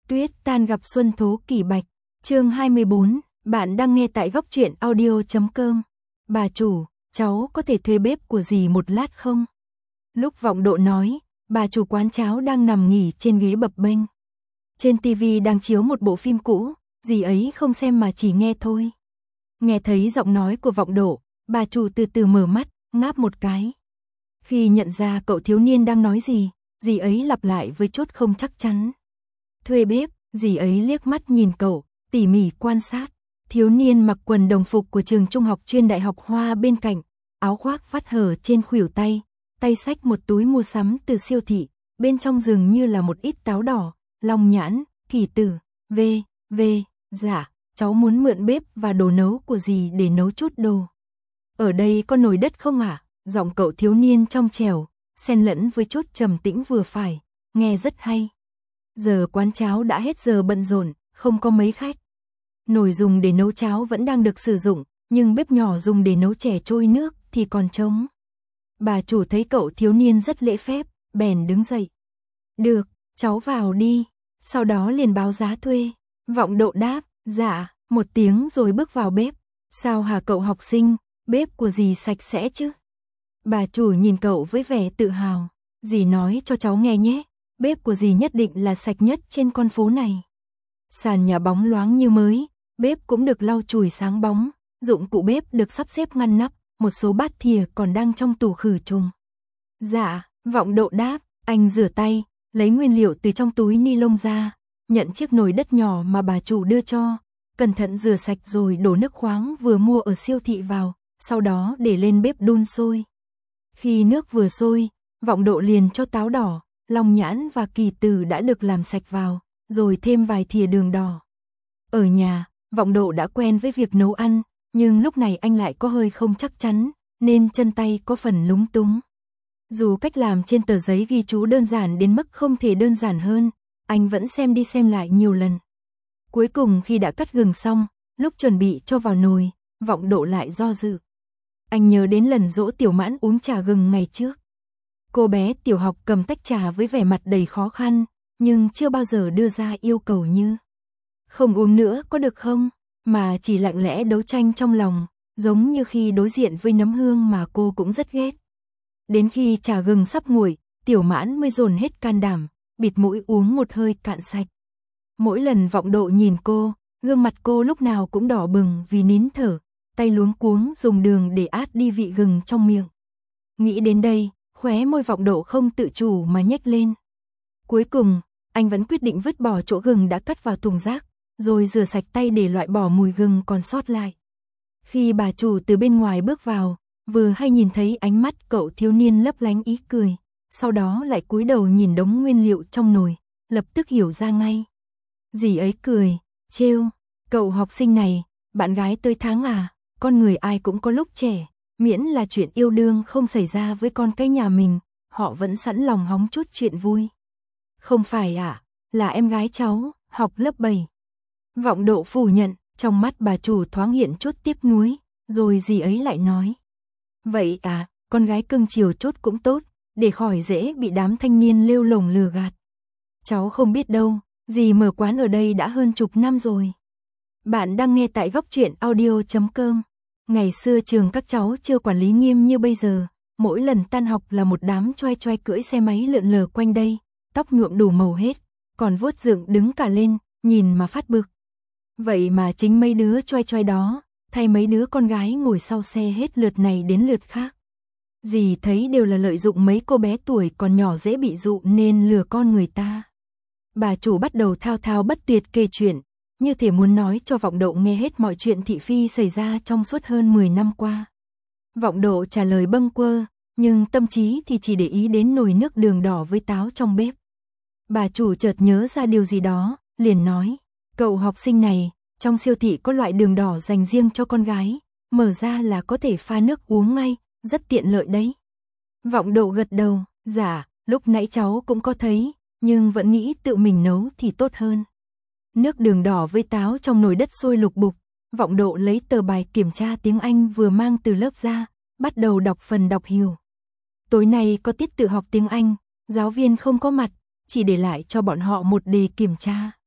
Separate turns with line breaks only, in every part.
Tuyết tan gặp xuân thố kỷ bạch, chương 24, bạn đang nghe tại góc truyện audio.com. Bà chủ, cháu có thể thuê bếp của dì một lát không? Lúc Vọng Độ nói, bà chủ quán cháo đang nằm nghỉ trên ghế bập bênh. Trên tivi đang chiếu một bộ phim cũ, dì ấy không xem mà chỉ nghe thôi. Nghe thấy giọng nói của Vọng Độ, bà chủ từ từ mở mắt, ngáp một cái. Khi nhận ra cậu thiếu niên đang nói gì, dì ấy lặp lại với chút không chắc chắn. Thuê bếp, dì ấy liếc mắt nhìn cậu, tỉ mỉ quan sát. Thiếu niên mặc quần đồng phục của trường trung học chuyên Đại học Hoa bên cạnh, áo khoác vắt hở trên khuỷu tay, tay xách một túi mua sắm từ siêu thị, bên trong dường như là một ít táo đỏ, long nhãn, kỳ tử, dạ, cháu muốn mượn bếp và đồ nấu của dì để nấu chút đồ. Ở đây có nồi đất không ạ? Giọng cậu thiếu niên trong trẻo, xen lẫn với chút trầm tĩnh vừa phải, nghe rất hay. Giờ quán cháo đã hết giờ bận rộn, không có mấy khách. Nồi dùng để nấu cháo vẫn đang được sử dụng, nhưng bếp nhỏ dùng để nấu chè trôi nước thì còn trống. Bà chủ thấy cậu thiếu niên rất lễ phép, bèn đứng dậy. Được, cháu vào đi, sau đó liền báo giá thuê. Vọng Độ đáp, dạ, một tiếng rồi bước vào bếp. Sao hả cậu học sinh, bếp của dì sạch sẽ chứ? Bà chủ nhìn cậu với vẻ tự hào. Dì nói cho cháu nghe nhé, bếp của dì nhất định là sạch nhất trên con phố này. Sàn nhà bóng loáng như mới, bếp cũng được lau chùi sáng bóng, dụng cụ bếp được sắp xếp ngăn nắp, một số bát thìa còn đang trong tủ khử trùng. Dạ, Vọng Độ đáp, anh rửa tay, lấy nguyên liệu từ trong túi ni lông ra, nhận chiếc nồi đất nhỏ mà bà chủ đưa cho, cẩn thận rửa sạch rồi đổ nước khoáng vừa mua ở siêu thị vào, sau đó để lên bếp đun sôi. Khi nước vừa sôi, Vọng Độ liền cho táo đỏ, long nhãn và kỳ tử đã được làm sạch vào, rồi thêm vài thìa đường đỏ. Ở nhà, Vọng Độ đã quen với việc nấu ăn, nhưng lúc này anh lại có hơi không chắc chắn, nên chân tay có phần lúng túng. Dù cách làm trên tờ giấy ghi chú đơn giản đến mức không thể đơn giản hơn, anh vẫn xem đi xem lại nhiều lần. Cuối cùng khi đã cắt gừng xong, lúc chuẩn bị cho vào nồi, Vọng Độ lại do dự. Anh nhớ đến lần dỗ Tiểu Mãn uống trà gừng ngày trước. Cô bé tiểu học cầm tách trà với vẻ mặt đầy khó khăn, nhưng chưa bao giờ đưa ra yêu cầu như không uống nữa có được không, mà chỉ lặng lẽ đấu tranh trong lòng, giống như khi đối diện với nấm hương mà cô cũng rất ghét. Đến khi trà gừng sắp nguội, Tiểu Mãn mới dồn hết can đảm, bịt mũi uống một hơi cạn sạch. Mỗi lần Vọng Độ nhìn cô, gương mặt cô lúc nào cũng đỏ bừng vì nín thở, tay luống cuống dùng đường để át đi vị gừng trong miệng. Nghĩ đến đây, khóe môi Vọng Độ không tự chủ mà nhếch lên. Cuối cùng, anh vẫn quyết định vứt bỏ chỗ gừng đã cắt vào thùng rác, rồi rửa sạch tay để loại bỏ mùi gừng còn sót lại. Khi bà chủ từ bên ngoài bước vào, vừa hay nhìn thấy ánh mắt cậu thiếu niên lấp lánh ý cười, sau đó lại cúi đầu nhìn đống nguyên liệu trong nồi, lập tức hiểu ra ngay. Dì ấy cười, trêu, cậu học sinh này, bạn gái tới tháng à, con người ai cũng có lúc trẻ, miễn là chuyện yêu đương không xảy ra với con cái nhà mình, họ vẫn sẵn lòng hóng chút chuyện vui. Không phải ạ, là em gái cháu, học lớp 7. Vọng Độ phủ nhận, trong mắt bà chủ thoáng hiện chút tiếc nuối, rồi dì ấy lại nói. Vậy à, con gái cưng chiều chút cũng tốt, để khỏi dễ bị đám thanh niên lêu lổng lừa gạt. Cháu không biết đâu, dì mở quán ở đây đã hơn chục năm rồi. Bạn đang nghe tại góc truyện audio.com. Ngày xưa trường các cháu chưa quản lý nghiêm như bây giờ, mỗi lần tan học là một đám choai choai cưỡi xe máy lượn lờ quanh đây, tóc nhuộm đủ màu hết, còn vuốt dựng đứng cả lên, nhìn mà phát bực. Vậy mà chính mấy đứa choai choai đó, thay mấy đứa con gái ngồi sau xe hết lượt này đến lượt khác. Dì thấy đều là lợi dụng mấy cô bé tuổi còn nhỏ dễ bị dụ nên lừa con người ta. Bà chủ bắt đầu thao thao bất tuyệt kể chuyện, như thể muốn nói cho Vọng Độ nghe hết mọi chuyện thị phi xảy ra trong suốt hơn 10 năm qua. Vọng Độ trả lời bâng quơ, nhưng tâm trí thì chỉ để ý đến nồi nước đường đỏ với táo trong bếp. Bà chủ chợt nhớ ra điều gì đó, liền nói, cậu học sinh này, trong siêu thị có loại đường đỏ dành riêng cho con gái, mở ra là có thể pha nước uống ngay, rất tiện lợi đấy. Vọng Độ gật đầu, dạ, lúc nãy cháu cũng có thấy, nhưng vẫn nghĩ tự mình nấu thì tốt hơn. Nước đường đỏ với táo trong nồi đất sôi lục bục, Vọng Độ lấy tờ bài kiểm tra tiếng Anh vừa mang từ lớp ra, bắt đầu đọc phần đọc hiểu. Tối nay có tiết tự học tiếng Anh, giáo viên không có mặt, chỉ để lại cho bọn họ một đề kiểm tra.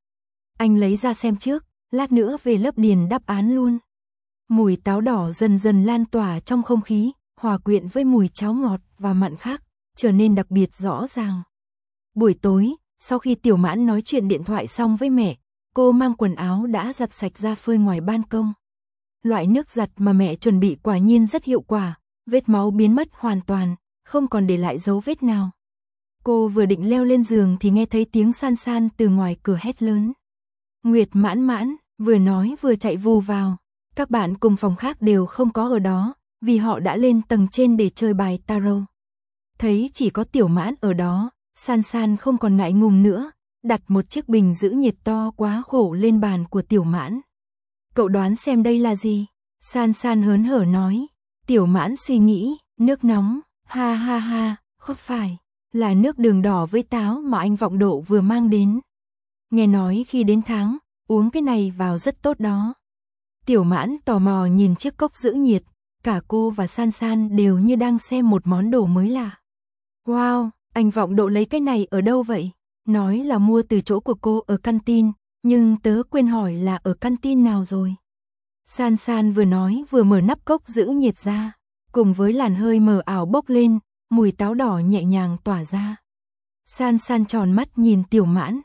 Anh lấy ra xem trước, lát nữa về lớp điền đáp án luôn. Mùi táo đỏ dần dần lan tỏa trong không khí, hòa quyện với mùi cháo ngọt và mặn khác, trở nên đặc biệt rõ ràng. Buổi tối, sau khi Tiểu Mãn nói chuyện điện thoại xong với mẹ, cô mang quần áo đã giặt sạch ra phơi ngoài ban công. Loại nước giặt mà mẹ chuẩn bị quả nhiên rất hiệu quả, vết máu biến mất hoàn toàn, không còn để lại dấu vết nào. Cô vừa định leo lên giường thì nghe thấy tiếng San San từ ngoài cửa hét lớn. Nguyệt Mãn Mãn, vừa nói vừa chạy vù vào. Các bạn cùng phòng khác đều không có ở đó, vì họ đã lên tầng trên để chơi bài tarot. Thấy chỉ có Tiểu Mãn ở đó, San San không còn ngại ngùng nữa, đặt một chiếc bình giữ nhiệt to quá khổ lên bàn của Tiểu Mãn. Cậu đoán xem đây là gì? San San hớn hở nói. Tiểu Mãn suy nghĩ, nước nóng, ha ha ha, không phải, là nước đường đỏ với táo mà anh Vọng Độ vừa mang đến. Nghe nói khi đến tháng, uống cái này vào rất tốt đó. Tiểu Mãn tò mò nhìn chiếc cốc giữ nhiệt, cả cô và San San đều như đang xem một món đồ mới lạ. Wow, anh Vọng Độ lấy cái này ở đâu vậy? Nói là mua từ chỗ của cô ở canteen, nhưng tớ quên hỏi là ở canteen nào rồi. San San vừa nói vừa mở nắp cốc giữ nhiệt ra, cùng với làn hơi mờ ảo bốc lên, mùi táo đỏ nhẹ nhàng tỏa ra. San San tròn mắt nhìn Tiểu Mãn,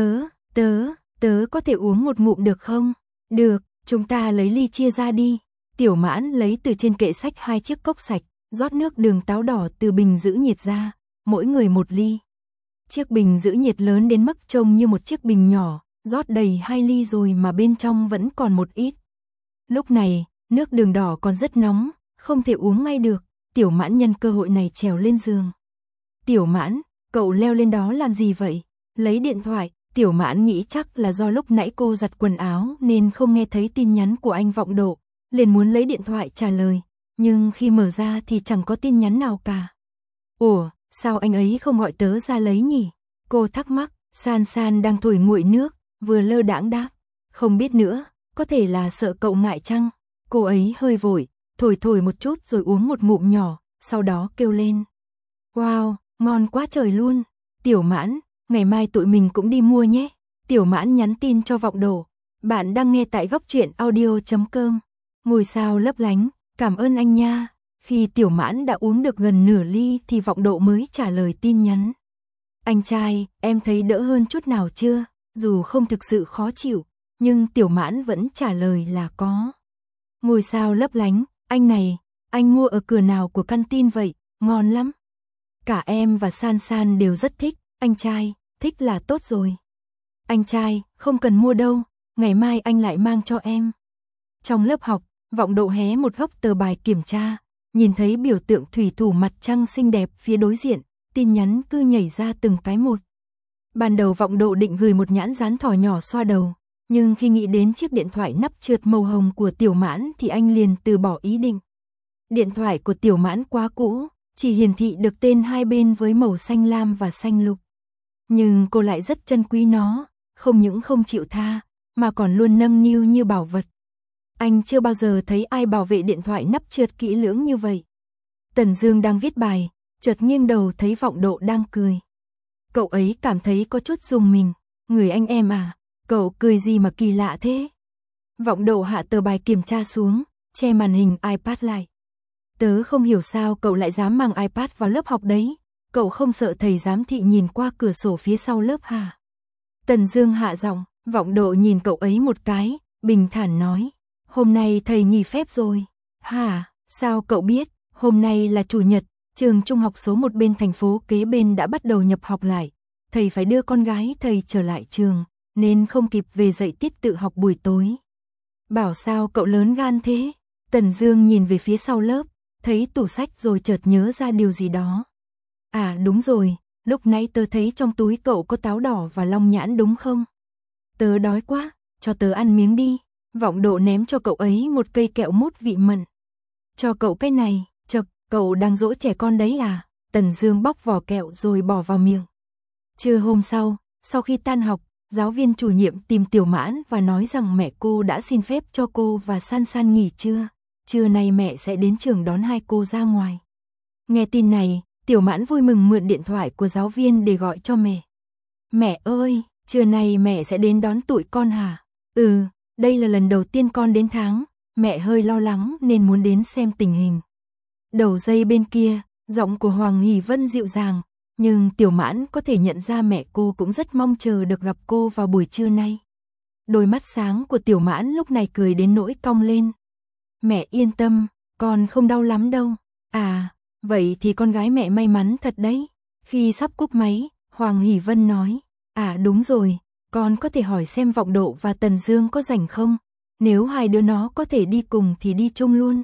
tớ có thể uống một ngụm được không? Được, chúng ta lấy ly chia ra đi. Tiểu Mãn lấy từ trên kệ sách 2 chiếc cốc sạch, rót nước đường táo đỏ từ bình giữ nhiệt ra, mỗi người một ly. Chiếc bình giữ nhiệt lớn đến mức trông như một chiếc bình nhỏ, rót đầy 2 ly rồi mà bên trong vẫn còn một ít. Lúc này, nước đường đỏ còn rất nóng, không thể uống ngay được. Tiểu Mãn nhân cơ hội này trèo lên giường. Tiểu Mãn, cậu leo lên đó làm gì vậy? Lấy điện thoại. Tiểu Mãn nghĩ chắc là do lúc nãy cô giặt quần áo nên không nghe thấy tin nhắn của anh Vọng Độ, liền muốn lấy điện thoại trả lời, nhưng khi mở ra thì chẳng có tin nhắn nào cả. Ủa, sao anh ấy không gọi tớ ra lấy nhỉ? Cô thắc mắc. San San đang thổi nguội nước, vừa lơ đãng đáp, không biết nữa, có thể là sợ cậu ngại chăng? Cô ấy hơi vội, thổi một chút rồi uống một ngụm nhỏ, sau đó kêu lên. Wow, ngon quá trời luôn. Tiểu Mãn, ngày mai tụi mình cũng đi mua nhé. Tiểu Mãn nhắn tin cho Vọng Độ. Bạn đang nghe tại góc truyện audio.com. Ngôi sao lấp lánh, cảm ơn anh nha. Khi Tiểu Mãn đã uống được gần nửa ly thì Vọng Độ mới trả lời tin nhắn. Anh trai, em thấy đỡ hơn chút nào chưa? Dù không thực sự khó chịu, nhưng Tiểu Mãn vẫn trả lời là có. Ngôi sao lấp lánh, anh này, anh mua ở cửa nào của canteen vậy? Ngon lắm. Cả em và San San đều rất thích. Anh trai, thích là tốt rồi. Anh trai, không cần mua đâu, ngày mai anh lại mang cho em. Trong lớp học, Vọng Độ hé một góc tờ bài kiểm tra, nhìn thấy biểu tượng thủy thủ mặt trăng xinh đẹp phía đối diện, tin nhắn cứ nhảy ra từng cái một. Ban đầu Vọng Độ định gửi một nhãn dán thỏ nhỏ xoa đầu, nhưng khi nghĩ đến chiếc điện thoại nắp trượt màu hồng của Tiểu Mãn thì anh liền từ bỏ ý định. Điện thoại của Tiểu Mãn quá cũ, chỉ hiển thị được tên hai bên với màu xanh lam và xanh lục. Nhưng cô lại rất trân quý nó, không những không chịu tha, mà còn luôn nâng niu như bảo vật. Anh chưa bao giờ thấy ai bảo vệ điện thoại nắp trượt kỹ lưỡng như vậy. Tần Dương đang viết bài, chợt nghiêng đầu thấy Vọng Độ đang cười. Cậu ấy cảm thấy có chút rùng mình. Người anh em à, cậu cười gì mà kỳ lạ thế? Vọng Độ hạ tờ bài kiểm tra xuống, che màn hình iPad lại. Tớ không hiểu sao cậu lại dám mang iPad vào lớp học đấy. Cậu không sợ thầy giám thị nhìn qua cửa sổ phía sau lớp hả? Tần Dương hạ giọng. Vọng Độ nhìn cậu ấy một cái, bình thản nói. Hôm nay thầy nghỉ phép rồi. Hả, sao cậu biết? Hôm nay là chủ nhật, trường trung học số 1 bên thành phố kế bên đã bắt đầu nhập học lại. Thầy phải đưa con gái thầy trở lại trường, nên không kịp về dạy tiết tự học buổi tối. Bảo sao cậu lớn gan thế? Tần Dương nhìn về phía sau lớp, thấy tủ sách rồi chợt nhớ ra điều gì đó. À đúng rồi, lúc nãy tớ thấy trong túi cậu có táo đỏ và long nhãn đúng không? Tớ đói quá, cho tớ ăn miếng đi. Vọng Độ ném cho cậu ấy một cây kẹo mút vị mận. Cho cậu cái này, chậc, cậu đang dỗ trẻ con đấy à? Tần Dương bóc vỏ kẹo rồi bỏ vào miệng. Trưa hôm sau khi tan học, giáo viên chủ nhiệm tìm Tiểu Mãn và nói rằng mẹ cô đã xin phép cho cô và San San nghỉ trưa. Trưa nay mẹ sẽ đến trường đón hai cô ra ngoài. Nghe tin này, Tiểu Mãn vui mừng mượn điện thoại của giáo viên để gọi cho mẹ. Mẹ ơi, trưa nay mẹ sẽ đến đón tụi con hả? Ừ, đây là lần đầu tiên con đến tháng, mẹ hơi lo lắng nên muốn đến xem tình hình. Đầu dây bên kia, giọng của Hoàng Hỷ Vân dịu dàng, nhưng Tiểu Mãn có thể nhận ra mẹ cô cũng rất mong chờ được gặp cô vào buổi trưa nay. Đôi mắt sáng của Tiểu Mãn lúc này cười đến nỗi cong lên. Mẹ yên tâm, con không đau lắm đâu. À, vậy thì con gái mẹ may mắn thật đấy. Khi sắp cúp máy, Hoàng Hỷ Vân nói, à đúng rồi, con có thể hỏi xem Vọng Độ và Tần Dương có rảnh không? Nếu hai đứa nó có thể đi cùng thì đi chung luôn.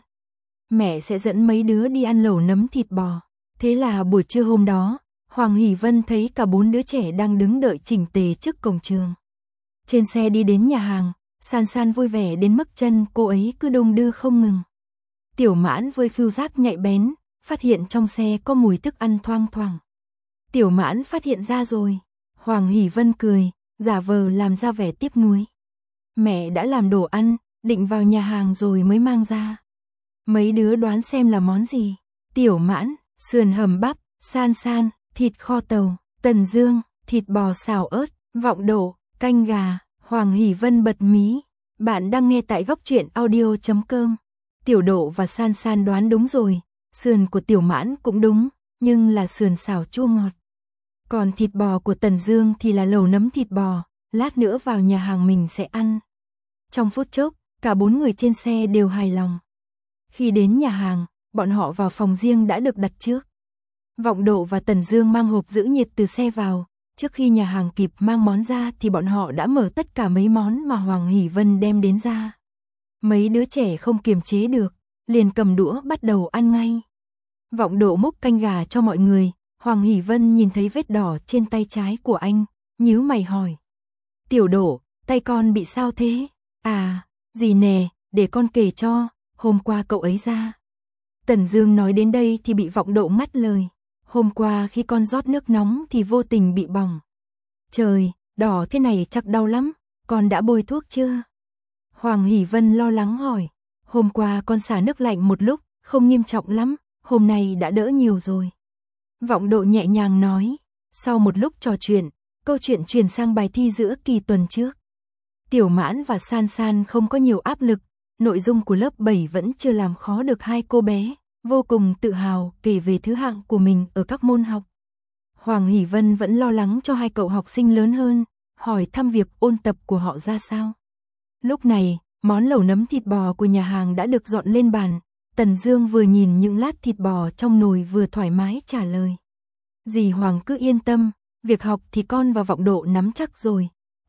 Mẹ sẽ dẫn mấy đứa đi ăn lẩu nấm thịt bò. Thế là buổi trưa hôm đó, Hoàng Hỷ Vân thấy cả 4 đứa trẻ đang đứng đợi chỉnh tề trước cổng trường. Trên xe đi đến nhà hàng, San San vui vẻ đến mức chân cô ấy cứ đung đưa không ngừng. Tiểu Mãn với khứu giác nhạy bén, phát hiện trong xe có mùi thức ăn thoang thoảng. Tiểu Mãn phát hiện ra rồi. Hoàng Hỷ Vân cười, giả vờ làm ra vẻ tiếc nuối. Mẹ đã làm đồ ăn, định vào nhà hàng rồi mới mang ra. Mấy đứa đoán xem là món gì? Tiểu Mãn, sườn hầm bắp, San San, thịt kho tàu, Tần Dương, thịt bò xào ớt, Vọng Độ, canh gà. Hoàng Hỷ Vân bật mí. Bạn đang nghe tại góc truyện audio.com. Tiểu Độ và San San đoán đúng rồi. Sườn của Tiểu Mãn cũng đúng, nhưng là sườn xào chua ngọt. Còn thịt bò của Tần Dương thì là lẩu nấm thịt bò, lát nữa vào nhà hàng mình sẽ ăn. Trong phút chốc, cả 4 người trên xe đều hài lòng. Khi đến nhà hàng, bọn họ vào phòng riêng đã được đặt trước. Vọng Độ và Tần Dương mang hộp giữ nhiệt từ xe vào. Trước khi nhà hàng kịp mang món ra thì bọn họ đã mở tất cả mấy món mà Hoàng Hỷ Vân đem đến ra. Mấy đứa trẻ không kiềm chế được, liền cầm đũa bắt đầu ăn ngay. Vọng Độ múc canh gà cho mọi người, Hoàng Hỷ Vân nhìn thấy vết đỏ trên tay trái của anh, nhíu mày hỏi. Tiểu Độ, tay con bị sao thế? À, gì nè, để con kể cho, hôm qua cậu ấy ra. Tần Dương nói đến đây thì bị Vọng Độ ngắt lời. Hôm qua khi con rót nước nóng thì vô tình bị bỏng. Trời, đỏ thế này chắc đau lắm, con đã bôi thuốc chưa? Hoàng Hỷ Vân lo lắng hỏi. Hôm qua con xả nước lạnh một lúc, không nghiêm trọng lắm, hôm nay đã đỡ nhiều rồi. Vọng Độ nhẹ nhàng nói. Sau một lúc trò chuyện, câu chuyện chuyển sang bài thi giữa kỳ tuần trước. Tiểu Mãn và San San không có nhiều áp lực, nội dung của lớp 7 vẫn chưa làm khó được hai cô bé. Vô cùng tự hào kể về thứ hạng của mình ở các môn học. Hoàng Hỷ Vân vẫn lo lắng cho hai cậu học sinh lớn hơn, hỏi thăm việc ôn tập của họ ra sao. Lúc này, món lẩu nấm thịt bò của nhà hàng đã được dọn lên bàn. Tần Dương vừa nhìn những lát thịt bò trong nồi vừa thoải mái trả lời. Dì Hoàng cứ yên tâm, việc học thì con và Vọng Độ nắm chắc rồi.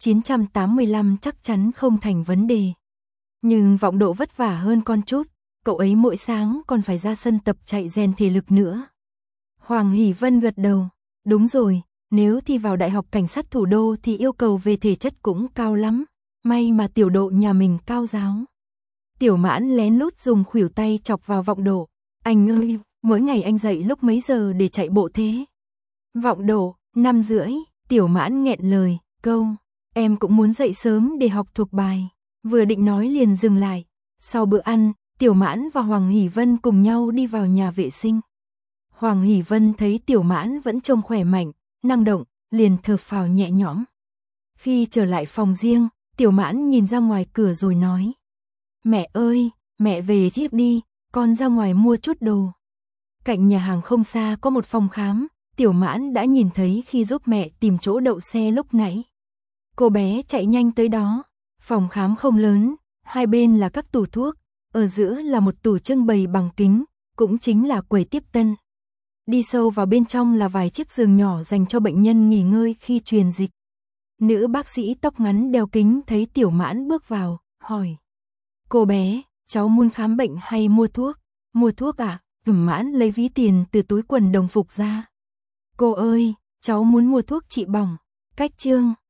985 chắc chắn không thành vấn đề. Nhưng Vọng Độ vất vả hơn con chút. Cậu ấy mỗi sáng còn phải ra sân tập chạy rèn thể lực nữa. Hoàng Hỷ Vân gật đầu. Đúng rồi, nếu thi vào Đại học Cảnh sát Thủ đô thì yêu cầu về thể chất cũng cao lắm. May mà Tiểu Độ nhà mình cao giáo. Tiểu Mãn lén lút dùng khuỷu tay chọc vào Vọng Độ. Anh ơi, mỗi ngày anh dậy lúc mấy giờ để chạy bộ thế? Vọng Độ, 5:30. Tiểu Mãn nghẹn lời, câu. Em cũng muốn dậy sớm để học thuộc bài. Vừa định nói liền dừng lại. Sau bữa ăn, Tiểu Mãn và Hoàng Hỷ Vân cùng nhau đi vào nhà vệ sinh. Hoàng Hỷ Vân thấy Tiểu Mãn vẫn trông khỏe mạnh, năng động, liền thở phào nhẹ nhõm. Khi trở lại phòng riêng, Tiểu Mãn nhìn ra ngoài cửa rồi nói. Mẹ ơi, mẹ về trước đi, con ra ngoài mua chút đồ. Cạnh nhà hàng không xa có một phòng khám, Tiểu Mãn đã nhìn thấy khi giúp mẹ tìm chỗ đậu xe lúc nãy. Cô bé chạy nhanh tới đó, phòng khám không lớn, hai bên là các tủ thuốc. Ở giữa là một tủ trưng bày bằng kính, cũng chính là quầy tiếp tân. Đi sâu vào bên trong là vài chiếc giường nhỏ dành cho bệnh nhân nghỉ ngơi khi truyền dịch. Nữ bác sĩ tóc ngắn đeo kính thấy Tiểu Mãn bước vào, hỏi. Cô bé, cháu muốn khám bệnh hay mua thuốc? Mua thuốc ạ? Mãn lấy ví tiền từ túi quần đồng phục ra. Cô ơi, cháu muốn mua thuốc trị bỏng. Cách chương.